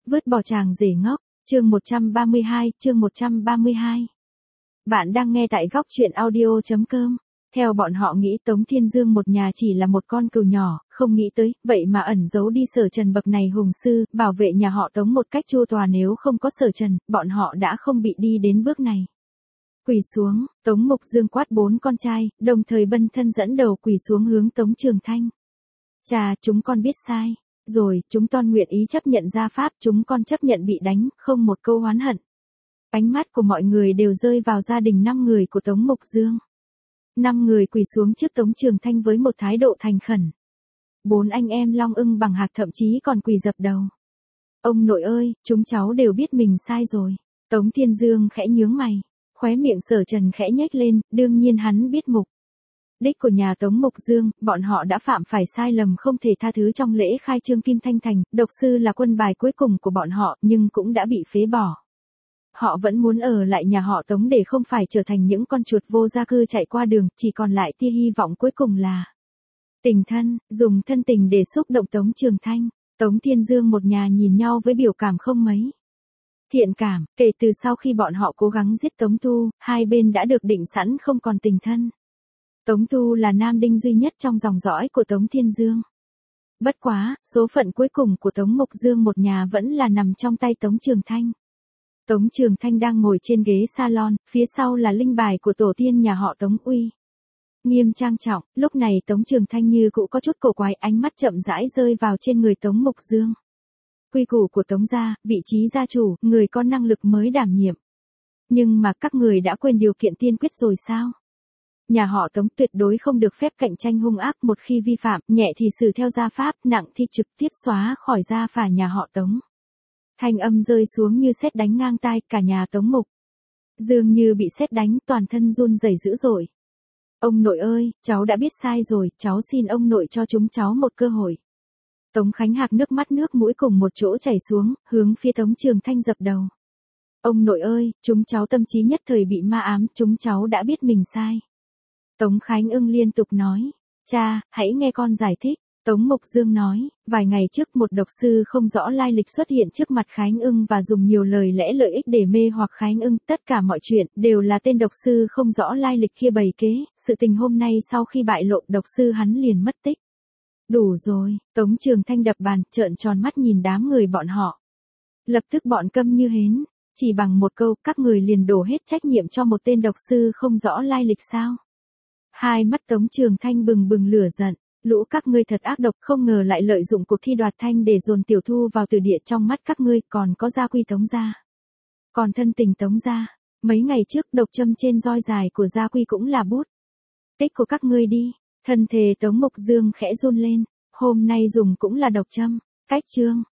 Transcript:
Vứt bỏ chàng rể ngốc, chương 132, chương 132. Bạn đang nghe tại góc truyện audio.com. Theo bọn họ nghĩ Tống Thiên Dương một nhà chỉ là một con cừu nhỏ, không nghĩ tới, vậy mà ẩn giấu đi Sở Trần bậc này hùng sư, bảo vệ nhà họ Tống một cách chu toàn, nếu không có Sở Trần, bọn họ đã không bị đi đến bước này. Quỳ xuống, Tống Mục Dương quát 4 con trai, đồng thời bân thân dẫn đầu quỳ xuống hướng Tống Trường Thanh. Cha, chúng con biết sai. Rồi, chúng con nguyện ý chấp nhận gia pháp, chúng con chấp nhận bị đánh, không một câu oán hận. Ánh mắt của mọi người đều rơi vào gia đình 5 người của Tống Mục Dương. 5 người quỳ xuống trước Tống Trường Thanh với một thái độ thành khẩn. 4 anh em Long Ưng Bằng Hạc thậm chí còn quỳ dập đầu. Ông nội ơi, chúng cháu đều biết mình sai rồi. Tống Thiên Dương khẽ nhướng mày, khóe miệng Sở Trần khẽ nhếch lên, đương nhiên hắn biết mục đích của nhà Tống Mục Dương, bọn họ đã phạm phải sai lầm không thể tha thứ trong lễ khai trương Kim Thanh Thành, độc sư là quân bài cuối cùng của bọn họ, nhưng cũng đã bị phế bỏ. Họ vẫn muốn ở lại nhà họ Tống để không phải trở thành những con chuột vô gia cư chạy qua đường, chỉ còn lại tia hy vọng cuối cùng là tình thân, dùng thân tình để xúc động Tống Trường Thanh. Tống Thiên Dương một nhà nhìn nhau với biểu cảm không mấy thiện cảm, kể từ sau khi bọn họ cố gắng giết Tống Tu, hai bên đã được định sẵn không còn tình thân. Tống Tu là nam đinh duy nhất trong dòng dõi của Tống Thiên Dương. Bất quá, số phận cuối cùng của Tống Mục Dương một nhà vẫn là nằm trong tay Tống Trường Thanh. Tống Trường Thanh đang ngồi trên ghế salon, phía sau là linh bài của tổ tiên nhà họ Tống uy nghiêm trang trọng, lúc này Tống Trường Thanh như cũ có chút cổ quái, ánh mắt chậm rãi rơi vào trên người Tống Mục Dương. Quy củ của Tống gia, vị trí gia chủ, người có năng lực mới đảm nhiệm. Nhưng mà các người đã quên điều kiện tiên quyết rồi sao? Nhà họ Tống tuyệt đối không được phép cạnh tranh hung ác, một khi vi phạm, nhẹ thì xử theo gia pháp, nặng thì trực tiếp xóa khỏi gia phả nhà họ Tống. Thanh âm rơi xuống như sét đánh ngang tai, cả nhà Tống Mục Dương như bị sét đánh, toàn thân run rẩy dữ dội. Ông nội ơi, cháu đã biết sai rồi, cháu xin ông nội cho chúng cháu một cơ hội. Tống Khánh Hạc nước mắt nước mũi cùng một chỗ chảy xuống, hướng phía Tống Trường Thanh dập đầu. Ông nội ơi, chúng cháu tâm trí nhất thời bị ma ám, chúng cháu đã biết mình sai. Tống Khánh Ưng liên tục nói, cha, hãy nghe con giải thích. Tống Mục Dương nói, vài ngày trước một độc sư không rõ lai lịch xuất hiện trước mặt Khánh Ưng và dùng nhiều lời lẽ lợi ích để mê hoặc Khánh Ưng, tất cả mọi chuyện đều là tên độc sư không rõ lai lịch kia bày kế, sự tình hôm nay sau khi bại lộ độc sư hắn liền mất tích. Đủ rồi, Tống Trường Thanh đập bàn, trợn tròn mắt nhìn đám người bọn họ. Lập tức bọn câm như hến, chỉ bằng một câu, các người liền đổ hết trách nhiệm cho một tên độc sư không rõ lai lịch sao? Hai mắt Tống Trường Thanh bừng bừng lửa giận, lũ các ngươi thật ác độc, không ngờ lại lợi dụng cuộc thi đoạt thanh để dồn Tiểu Thu vào từ địa, trong mắt các ngươi còn có gia quy Tống gia, còn thân tình Tống gia. Mấy ngày trước độc châm trên roi dài của gia quy cũng là bút tích của các ngươi đi. Thân thể Tống Mục Dương khẽ run lên, hôm nay dùng cũng là độc châm. Cách chương